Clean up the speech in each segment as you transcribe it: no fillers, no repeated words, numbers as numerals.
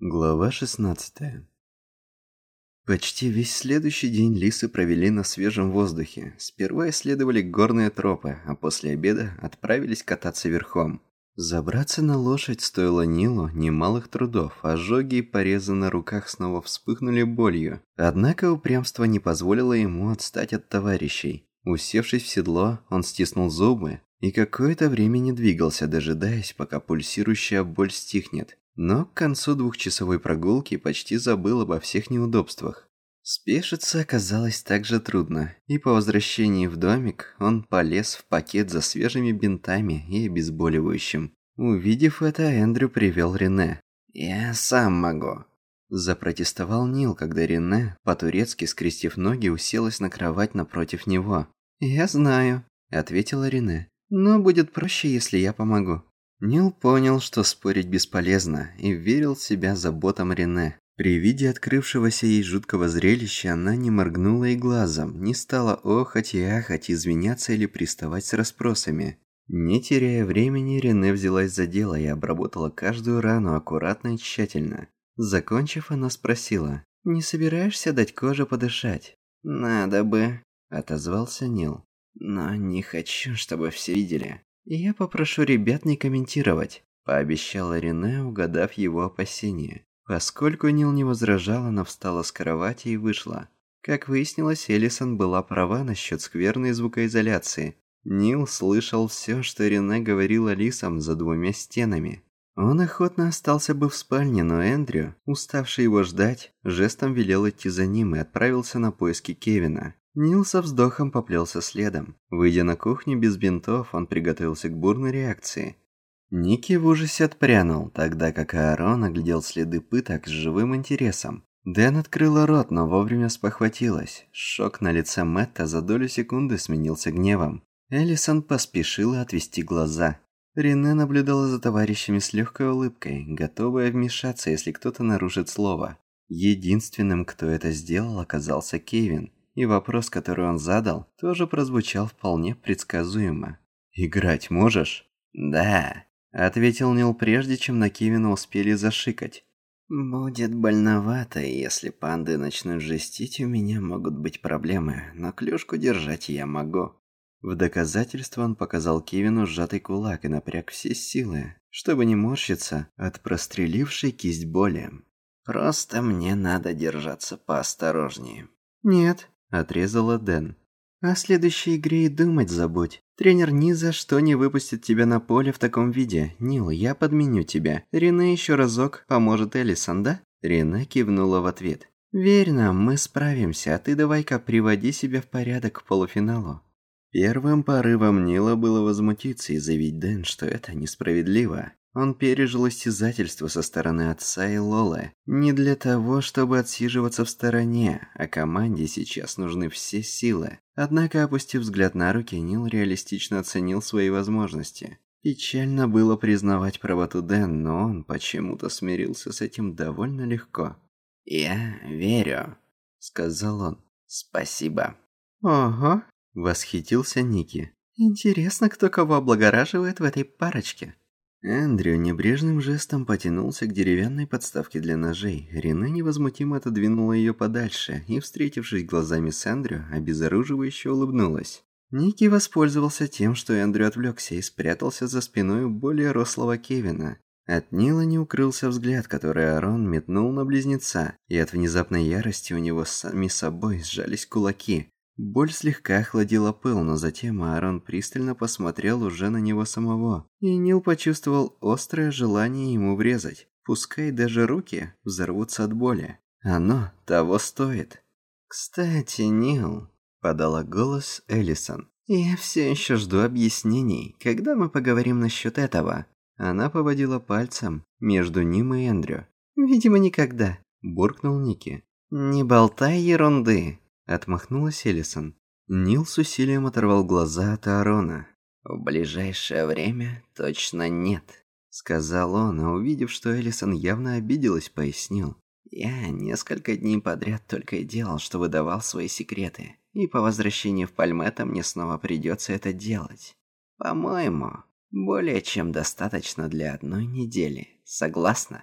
Глава 16. Почти весь следующий день лисы провели на свежем воздухе. Сперва исследовали горные тропы, а после обеда отправились кататься верхом. Забраться на лошадь стоило Нилу немалых трудов, ожоги и порезы на руках снова вспыхнули болью. Однако упрямство не позволило ему отстать от товарищей. Усевшись в седло, он стиснул зубы и какое-то время не двигался, дожидаясь, пока пульсирующая боль стихнет. Но к концу двухчасовой прогулки почти забыл обо всех неудобствах. Спешиться оказалось так же трудно, и по возвращении в домик он полез в пакет за свежими бинтами и обезболивающим. Увидев это, Эндрю привел Рене. «Я сам могу», – запротестовал Нил, когда Рене, по-турецки скрестив ноги, уселась на кровать напротив него. «Я знаю», – ответила Рене, – «но будет проще, если я помогу». Нил понял, что спорить бесполезно, и верил в себя заботам Рене. При виде открывшегося ей жуткого зрелища она не моргнула и глазом, не стала охать и ахать, извиняться или приставать с расспросами. Не теряя времени, Рене взялась за дело и обработала каждую рану аккуратно и тщательно. Закончив, она спросила: «Не собираешься дать коже подышать?» «Надо бы», – отозвался Нил. «Но не хочу, чтобы все видели». «Я попрошу ребят не комментировать», – пообещала Рене, угадав его опасения. Поскольку Нил не возражал, она встала с кровати и вышла. Как выяснилось, Элисон была права насчет скверной звукоизоляции. Нил слышал все, что Рене говорила лисам за двумя стенами. Он охотно остался бы в спальне, но Эндрю, уставший его ждать, жестом велел идти за ним и отправился на поиски Кевина. Нил со вздохом поплелся следом. Выйдя на кухню без бинтов, он приготовился к бурной реакции. Ники в ужасе отпрянул, тогда как Аарон оглядел следы пыток с живым интересом. Дэн открыла рот, но вовремя спохватилась. Шок на лице Мэтта за долю секунды сменился гневом. Элисон поспешила отвести глаза. Рене наблюдала за товарищами с легкой улыбкой, готовая вмешаться, если кто-то нарушит слово. Единственным, кто это сделал, оказался Кевин. И вопрос, который он задал, тоже прозвучал вполне предсказуемо. «Играть можешь?» «Да», – ответил Нил, прежде чем на Кевина успели зашикать. «Будет больновато, и если панды начнут жестить, у меня могут быть проблемы, но клюшку держать я могу». В доказательство он показал Кевину сжатый кулак и напряг все силы, чтобы не морщиться от прострелившей кисть боли. «Просто мне надо держаться поосторожнее». «Нет», – отрезала Дэн. «О следующей игре и думать забудь. Тренер ни за что не выпустит тебя на поле в таком виде. Нил, я подменю тебя. Рене еще разок поможет Элисон, да?» Рене кивнула в ответ. «Верь нам, мы справимся, а ты давай-ка приводи себя в порядок к полуфиналу». Первым порывом Нила было возмутиться и заявить Дэн, что это несправедливо. Он пережил истязательство со стороны отца и Лолы. Не для того, чтобы отсиживаться в стороне, а команде сейчас нужны все силы. Однако, опустив взгляд на руки, Нил реалистично оценил свои возможности. Печально было признавать правоту Дэн, но он почему-то смирился с этим довольно легко. «Я верю», — сказал он. «Спасибо». «Ого», — восхитился Ники. «Интересно, кто кого облагораживает в этой парочке». Эндрю небрежным жестом потянулся к деревянной подставке для ножей. Рене невозмутимо отодвинула ее подальше и, встретившись глазами с Эндрю, обезоруживающе улыбнулась. Ники воспользовался тем, что Эндрю отвлекся и спрятался за спиной более рослого Кевина. От Нила не укрылся взгляд, который Аарон метнул на близнеца, и от внезапной ярости у него сами собой сжались кулаки. Боль слегка охладила пыл, но затем Аарон пристально посмотрел уже на него самого, и Нил почувствовал острое желание ему врезать, пускай даже руки взорвутся от боли. Оно того стоит. «Кстати, Нил», – подала голос Элисон, – «я все еще жду объяснений, когда мы поговорим насчет этого». Она поводила пальцем между ним и Эндрю. «Видимо, никогда», – буркнул Ники. «Не болтай ерунды», – отмахнулась Элисон. Нил с усилием оторвал глаза от Аарона. «В ближайшее время точно нет», – сказал он, а увидев, что Элисон явно обиделась, пояснил. «Я несколько дней подряд только и делал, что выдавал свои секреты, и по возвращении в Пальметто мне снова придется это делать. По-моему, более чем достаточно для одной недели. Согласна?»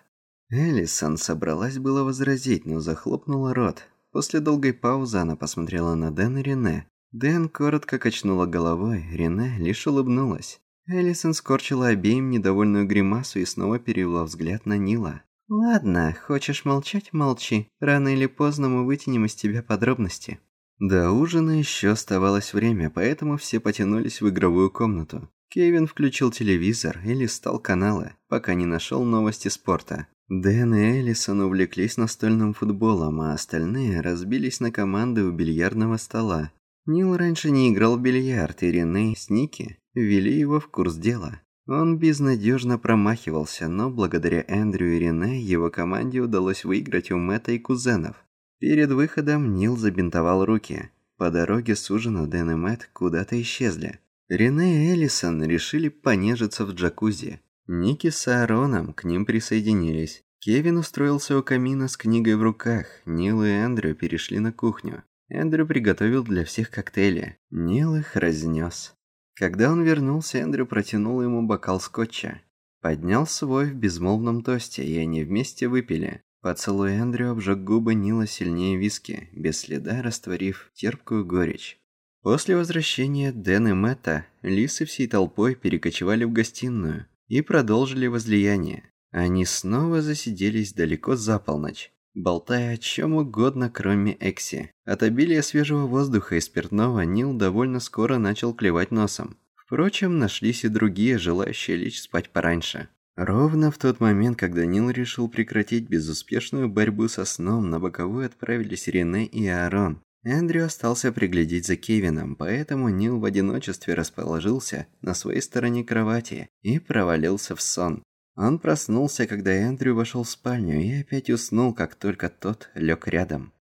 Элисон собралась было возразить, но захлопнула рот. После долгой паузы она посмотрела на Дэн и Рене. Дэн коротко качнула головой, Рене лишь улыбнулась. Элисон скорчила обеим недовольную гримасу и снова перевела взгляд на Нила. «Ладно, хочешь молчать – молчи. Рано или поздно мы вытянем из тебя подробности». До ужина еще оставалось время, поэтому все потянулись в игровую комнату. Кевин включил телевизор и листал каналы, пока не нашел новости спорта. Дэн и Элисон увлеклись настольным футболом, а остальные разбились на команды у бильярдного стола. Нил раньше не играл в бильярд, и Рене с Ники ввели его в курс дела. Он безнадежно промахивался, но благодаря Эндрю и Рене его команде удалось выиграть у Мэтта и кузенов. Перед выходом Нил забинтовал руки. По дороге с ужина Дэн и Мэтт куда-то исчезли. Рене и Элисон решили понежиться в джакузи. Ники с Аароном к ним присоединились. Кевин устроился у камина с книгой в руках. Нил и Эндрю перешли на кухню. Эндрю приготовил для всех коктейли. Нил их разнес. Когда он вернулся, Эндрю протянул ему бокал скотча. Поднял свой в безмолвном тосте, и они вместе выпили. Поцелуй Эндрю обжег губы Нила сильнее виски, без следа растворив терпкую горечь. После возвращения Дэн и Мэтта, лисы всей толпой перекочевали в гостиную и продолжили возлияние. Они снова засиделись далеко за полночь, болтая о чем угодно, кроме Экси. От обилия свежего воздуха и спиртного Нил довольно скоро начал клевать носом. Впрочем, нашлись и другие, желающие лечь спать пораньше. Ровно в тот момент, когда Нил решил прекратить безуспешную борьбу со сном, на боковую отправились Рене и Аарон. Эндрю остался приглядеть за Кевином, поэтому Нил в одиночестве расположился на своей стороне кровати и провалился в сон. Он проснулся, когда Эндрю вошел в спальню, и опять уснул, как только тот лег рядом.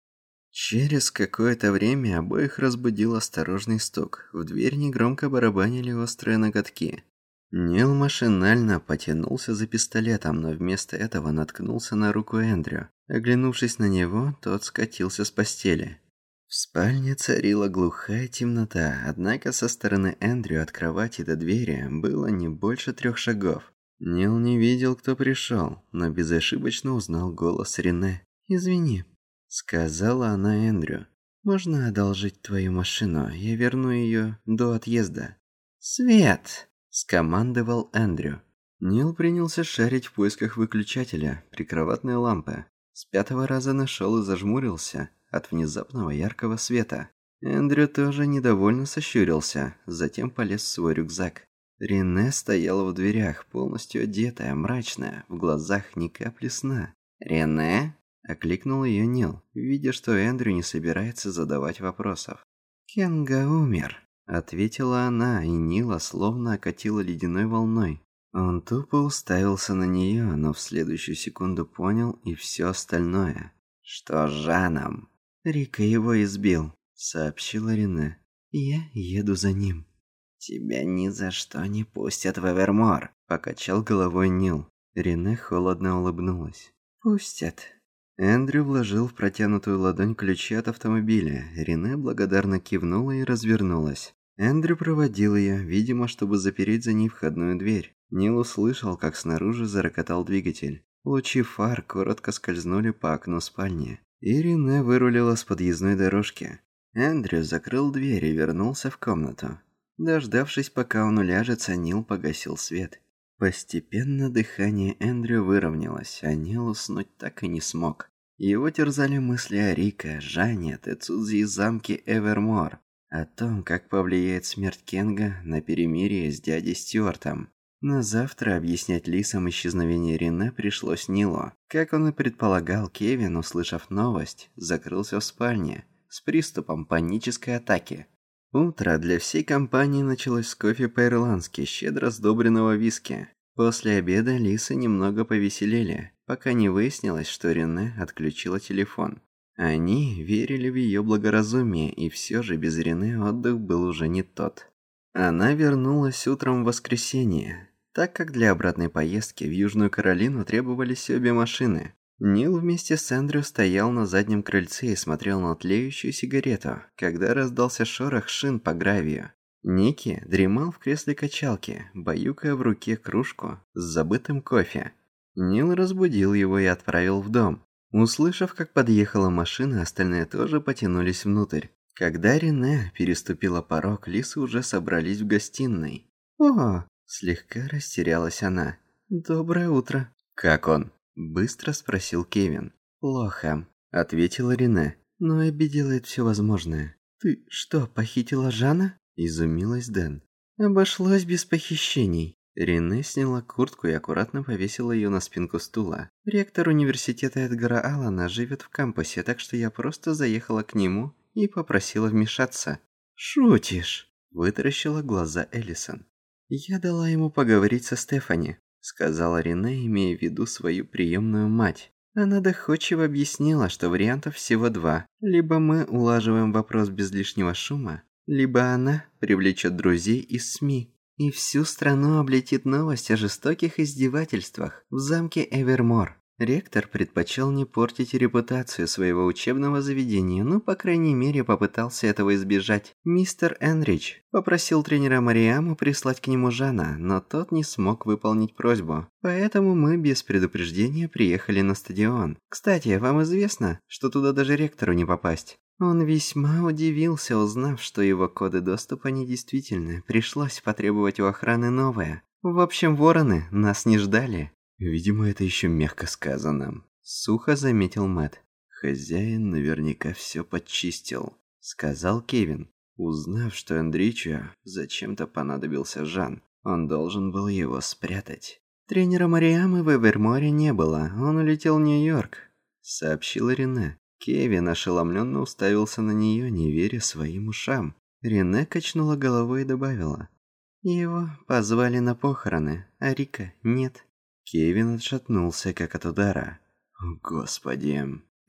Через какое-то время обоих разбудил осторожный стук. В дверь негромко барабанили острые ноготки. Нил машинально потянулся за пистолетом, но вместо этого наткнулся на руку Эндрю. Оглянувшись на него, тот скатился с постели. В спальне царила глухая темнота, однако со стороны Эндрю от кровати до двери было не больше 3 шагов. Нил не видел, кто пришел, но безошибочно узнал голос Рене. «Извини», — сказала она Эндрю. «Можно одолжить твою машину? Я верну ее до отъезда». «Свет!» — скомандовал Эндрю. Нил принялся шарить в поисках выключателя, прикроватной лампы. С 5-го раза нашел и зажмурился от внезапного яркого света. Эндрю тоже недовольно сощурился, затем полез в свой рюкзак. Рене стояла в дверях, полностью одетая, мрачная, в глазах ни капли сна. «Рене?» – окликнул ее Нил, видя, что Эндрю не собирается задавать вопросов. «Кенга умер», – ответила она, и Нила словно окатила ледяной волной. Он тупо уставился на нее, но в следующую секунду понял и все остальное. «Что с Жаном?» «Рика его избил», — сообщила Рене. «Я еду за ним». «Тебя ни за что не пустят в Эвермор», — покачал головой Нил. Рене холодно улыбнулась. «Пустят». Эндрю вложил в протянутую ладонь ключи от автомобиля. Рене благодарно кивнула и развернулась. Эндрю проводил ее, видимо, чтобы запереть за ней входную дверь. Нил услышал, как снаружи зарокотал двигатель. Лучи фар коротко скользнули по окну спальни. И Рене вырулила с подъездной дорожки. Эндрю закрыл дверь и вернулся в комнату. Дождавшись, пока он уляжется, Нил погасил свет. Постепенно дыхание Эндрю выровнялось, а Нил уснуть так и не смог. Его терзали мысли о Рико, Жане, Тецудзи и замке Эвермор. О том, как повлияет смерть Кенга на перемирие с дядей Стюартом. На завтра объяснять лисам исчезновение Рене пришлось Нилу. Как он и предполагал, Кевин, услышав новость, закрылся в спальне с приступом панической атаки. Утро для всей компании началось с кофе по-ирландски, щедро сдобренного виски. После обеда лисы немного повеселели, пока не выяснилось, что Рене отключила телефон. Они верили в ее благоразумие, и все же без Рене отдых был уже не тот. Она вернулась утром в воскресенье, так как для обратной поездки в Южную Каролину требовались обе машины. Нил вместе с Эндрю стоял на заднем крыльце и смотрел на тлеющую сигарету, когда раздался шорох шин по гравию. Ники дремал в кресле качалки, баюкая в руке кружку с забытым кофе. Нил разбудил его и отправил в дом. Услышав, как подъехала машина, остальные тоже потянулись внутрь. Когда Рене переступила порог, лисы уже собрались в гостиной. «О!» – слегка растерялась она. «Доброе утро». «Как он?» – быстро спросил Кевин. «Плохо», – ответила Рене, – «но Эбби делает все возможное». «Ты что, похитила Жана?» – изумилась Дэн. «Обошлось без похищений». Рене сняла куртку и аккуратно повесила ее на спинку стула. «Ректор университета Эдгара Аллана живет в кампусе, так что я просто заехала к нему и попросила вмешаться». «Шутишь?» – вытаращила глаза Эллисон. «Я дала ему поговорить со Стефани», – сказала Рене, имея в виду свою приемную мать. Она доходчиво объяснила, что вариантов всего два. Либо мы улаживаем вопрос без лишнего шума, либо она привлечет друзей из СМИ. И всю страну облетит новость о жестоких издевательствах в замке Эвермор. Ректор предпочел не портить репутацию своего учебного заведения, но, по крайней мере, попытался этого избежать. Мистер Энрич попросил тренера Мариаму прислать к нему Жана, но тот не смог выполнить просьбу. Поэтому мы без предупреждения приехали на стадион. Кстати, вам известно, что туда даже ректору не попасть? Он весьма удивился, узнав, что его коды доступа недействительны. Пришлось потребовать у охраны новое. В общем, вороны нас не ждали. Видимо, это еще мягко сказано. Сухо заметил Мэтт. Хозяин наверняка все подчистил, сказал Кевин. Узнав, что Эндричу зачем-то понадобился Жан, он должен был его спрятать. Тренера Мариамы в Эверморе не было, он улетел в Нью-Йорк, сообщила Рене. Кевин ошеломленно уставился на нее, не веря своим ушам. Рене качнула головой и добавила. Его позвали на похороны, а Рика нет. Кевин отшатнулся, как от удара. О, Господи.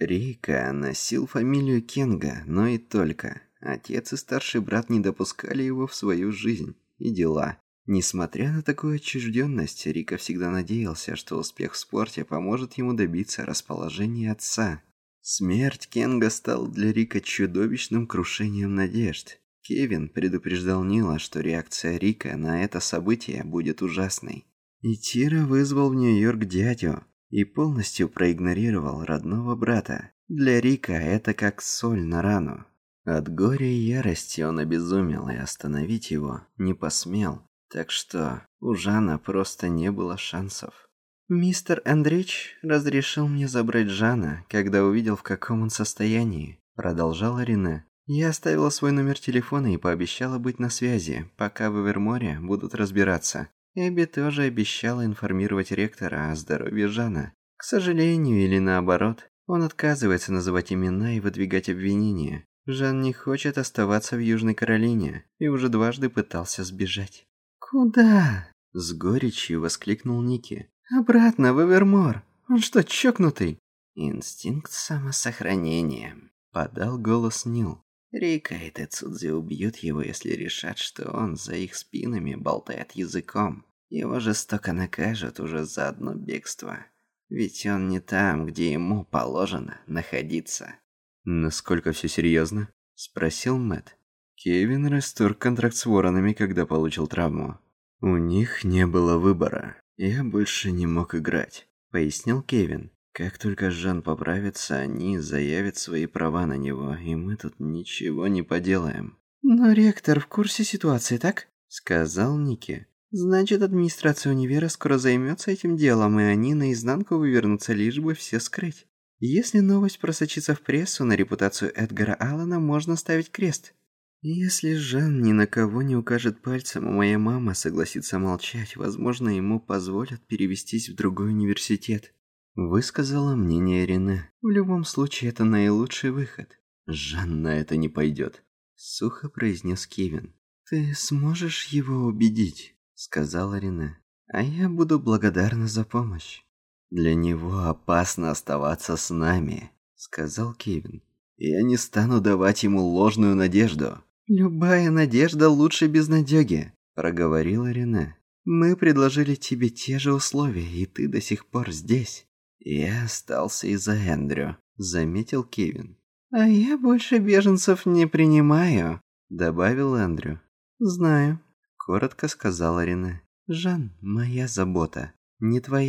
Рика носил фамилию Кенга, но и только. Отец и старший брат не допускали его в свою жизнь и дела. Несмотря на такую отчужденность, Рика всегда надеялся, что успех в спорте поможет ему добиться расположения отца. Смерть Кенга стала для Рика чудовищным крушением надежд. Кевин предупреждал Нила, что реакция Рика на это событие будет ужасной. И Тира вызвал в Нью-Йорк дядю и полностью проигнорировал родного брата. Для Рика это как соль на рану. От горя и ярости он обезумел и остановить его не посмел. Так что у Жана просто не было шансов. «Мистер Эндрич разрешил мне забрать Жана, когда увидел, в каком он состоянии», – продолжала Рене. «Я оставила свой номер телефона и пообещала быть на связи, пока в Эверморе будут разбираться. Эбби тоже обещала информировать ректора о здоровье Жана. К сожалению или наоборот, он отказывается называть имена и выдвигать обвинения. Жан не хочет оставаться в Южной Каролине и уже дважды пытался сбежать». «Куда?» – с горечью воскликнул Ники. «Обратно в Эвермор. Он что, чокнутый?» «Инстинкт самосохранения», – подал голос Нил. «Рика и Тецудзи убьют его, если решат, что он за их спинами болтает языком. Его жестоко накажут уже за одно бегство. Ведь он не там, где ему положено находиться». «Насколько все серьезно?» – спросил Мэтт. Кевин расторг контракт с Воронами, когда получил травму. «У них не было выбора. Я больше не мог играть», – пояснил Кевин. «Как только Жан поправится, они заявят свои права на него, и мы тут ничего не поделаем». «Но ректор в курсе ситуации, так?» – сказал Ники. «Значит, администрация универа скоро займется этим делом, и они наизнанку вывернутся, лишь бы все скрыть. Если новость просочится в прессу, на репутацию Эдгара Аллана можно ставить крест. Если Жан ни на кого не укажет пальцем, а моя мама согласится молчать, возможно, ему позволят перевестись в другой университет», – высказала мнение Рене. «В любом случае, это наилучший выход». «Жан на это не пойдет», – сухо произнес Кевин. «Ты сможешь его убедить?» – сказала Рене. «А я буду благодарна за помощь». «Для него опасно оставаться с нами», – сказал Кевин. «Я не стану давать ему ложную надежду». «Любая надежда лучше безнадёги», – проговорила Рене. «Мы предложили тебе те же условия, и ты до сих пор здесь». «Я остался из-за Эндрю», – заметил Кевин. «А я больше беженцев не принимаю», – добавил Эндрю. «Знаю», – коротко сказала Рене. «Жан, моя забота, не твоя.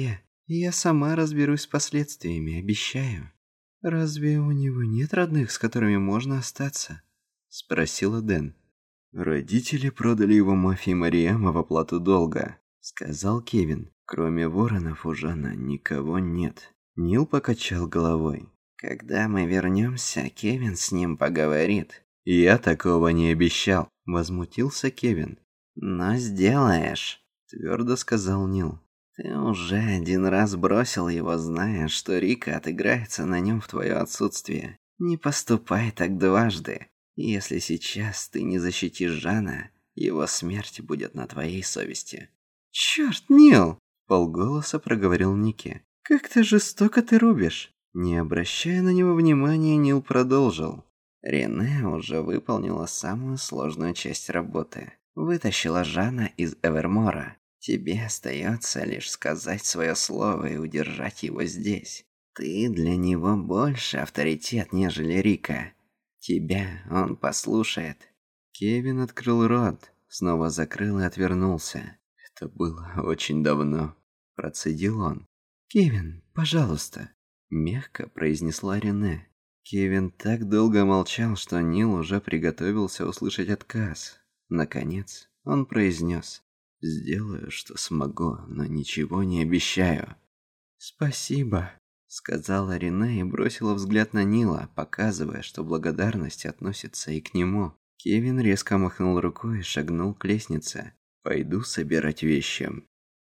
Я сама разберусь с последствиями, обещаю. Разве у него нет родных, с которыми можно остаться? Спросила Дэн. Родители продали его мафии Мариама в оплату долга, сказал Кевин. Кроме воронов у Жана никого нет. Нил покачал головой. Когда мы вернемся, Кевин с ним поговорит. Я такого не обещал, возмутился Кевин. Но сделаешь, твердо сказал Нил. Ты уже один раз бросил его, зная, что Рика отыграется на нем в твое отсутствие. Не поступай так дважды. Если сейчас ты не защитишь Жана, его смерть будет на твоей совести. Черт, Нил! Полголоса проговорил Ники. Как-то жестоко ты рубишь. Не обращая на него внимания, Нил продолжил. Рене уже выполнила самую сложную часть работы. Вытащила Жана из Эвермора. Тебе остается лишь сказать свое слово и удержать его здесь. Ты для него больше авторитет, нежели Рика. Тебя он послушает. Кевин открыл рот, снова закрыл и отвернулся. Это было очень давно. Процедил он. «Кевин, пожалуйста», – мягко произнесла Рене. Кевин так долго молчал, что Нил уже приготовился услышать отказ. Наконец, он произнес. «Сделаю, что смогу, но ничего не обещаю». «Спасибо», – сказала Рене и бросила взгляд на Нила, показывая, что благодарность относится и к нему. Кевин резко махнул рукой и шагнул к лестнице. «Пойду собирать вещи».